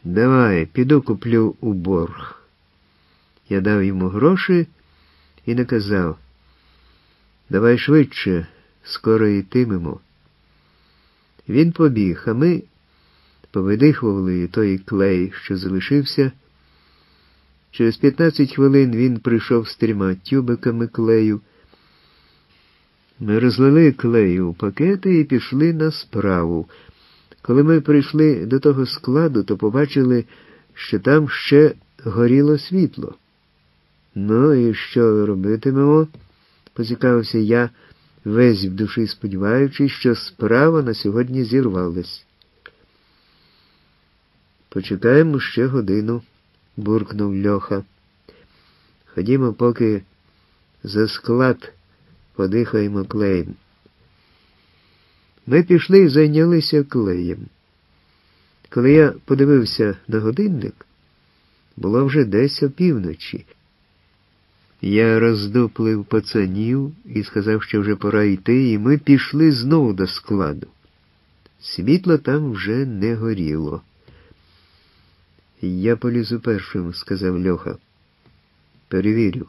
Давай, піду куплю у борг. Я дав йому гроші і наказав: давай швидше, скоро йтимемо. Він побіг, а ми повидихували той клей, що залишився. Через 15 хвилин він прийшов з 3 тюбиками клею. Ми розлили клею у пакети і пішли на справу. Коли ми прийшли до того складу, то побачили, що там ще горіло світло. Ну і що робитимемо? Поцікавився я, весь в душі сподіваючись, що справа на сьогодні зірвалась. Почекаємо ще годину, буркнув Льоха. Ходімо, поки за склад подихаємо клеєм. Ми пішли і зайнялися клеєм. Коли я подивився на годинник, було вже десь опівночі. Я роздуплив пацанів і сказав, що вже пора йти, і ми пішли знову до складу. Світло там вже не горіло. Я полізу першим, сказав Льоха. Перевірю.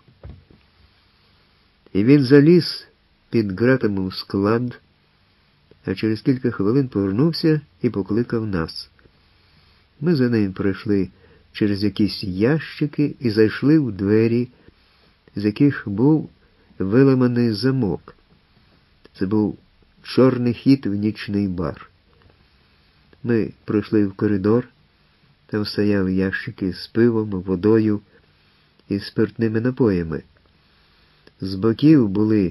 І він заліз під ґратами у склад, а через кілька хвилин повернувся і покликав нас. Ми за ним пройшли через якісь ящики і зайшли в двері, з яких був виламаний замок. Це був чорний хід в нічний бар. Ми пройшли в коридор, там стояли ящики з пивом, водою і спиртними напоями. З боків були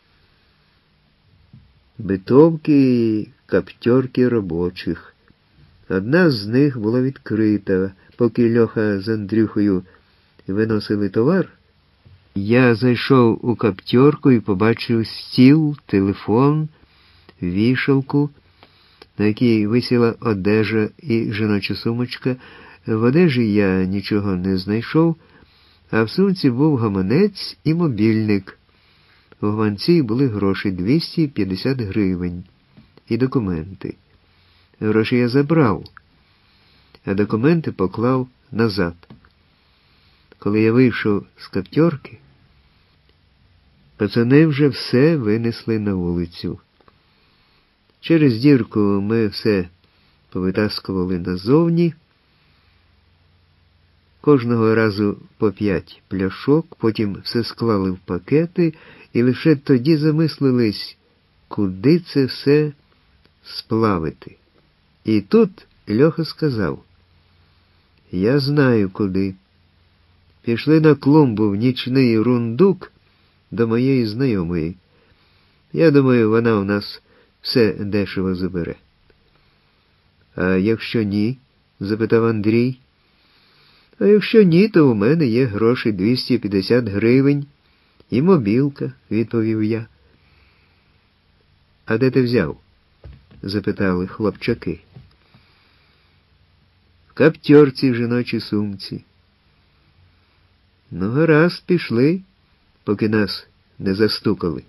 битовки і каптьорки робочих. Одна з них була відкрита. Поки Льоха з Андрюхою виносили товар, я зайшов у каптьорку і побачив стіл, телефон, вішалку, на якій висіла одежа і жіноча сумочка. В одежі я нічого не знайшов, а в сумці був гаманець і мобільник. У гаманці були гроші 250 гривень і документи. Гроші я забрав, а документи поклав назад. Коли я вийшов з каптьорки, пацани вже все винесли на вулицю. Через дірку ми все повитаскували назовні, кожного разу по 5 пляшок, потім все склали в пакети і лише тоді замислились, куди це все сплавити. І тут Льоха сказав: я знаю куди. Пішли на клумбу в нічний рундук до моєї знайомої. Я думаю, вона у нас все дешево забере. А якщо ні? Запитав Андрій. А якщо ні, то у мене є гроші 250 гривень і мобілка, відповів я. А де ти взяв? Запитали хлопчаки. В каптьорці в жіночій сумці. Ну, гаразд, пішли, поки нас не застукали.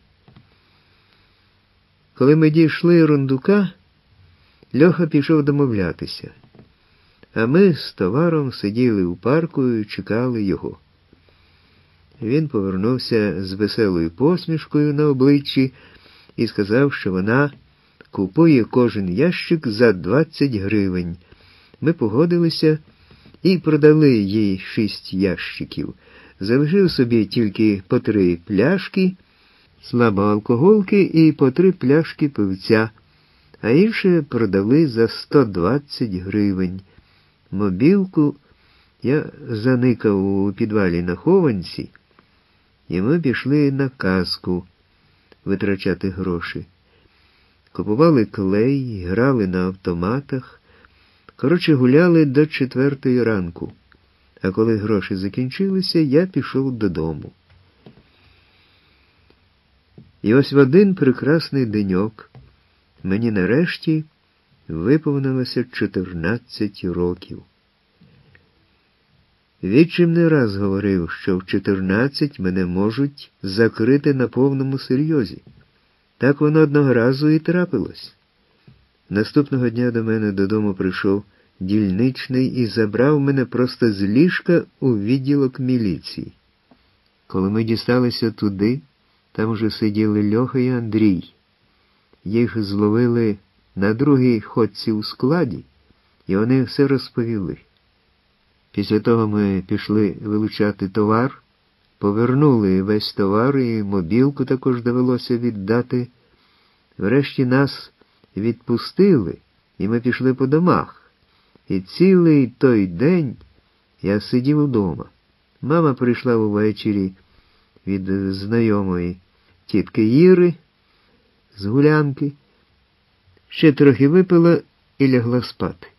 Коли ми дійшли рундука, Льоха пішов домовлятися, а ми з товаром сиділи у парку і чекали його. Він повернувся з веселою посмішкою на обличчі і сказав, що вона купує кожен ящик за 20 гривень. Ми погодилися і продали їй 6 ящиків. Залишив собі тільки по 3 пляшки слабоалкоголки і по 3 пляшки пивця, а інше продали за 120 гривень. Мобілку я заникав у підвалі на хованці, і ми пішли на казку витрачати гроші. Купували клей, грали на автоматах. Коротше, гуляли до 4 ранку. А коли гроші закінчилися, я пішов додому. І ось в один прекрасний деньок мені нарешті виповнилося 14 років. Відчим не раз говорив, що в 14 мене можуть закрити на повному серйозі. Так воно одного разу і трапилось. Наступного дня до мене додому прийшов дільничний і забрав мене просто з ліжка у відділок міліції. Коли ми дісталися туди, там уже сиділи Льоха і Андрій. Їх зловили на другій ходці у складі, і вони все розповіли. Після того ми пішли вилучати товар, повернули весь товар і мобілку також довелося віддати. Врешті нас відпустили, і ми пішли по домах. І цілий той день я сидів удома. Мама прийшла увечері від знайомої тітки Іри з гулянки, ще трохи випила і лягла спати.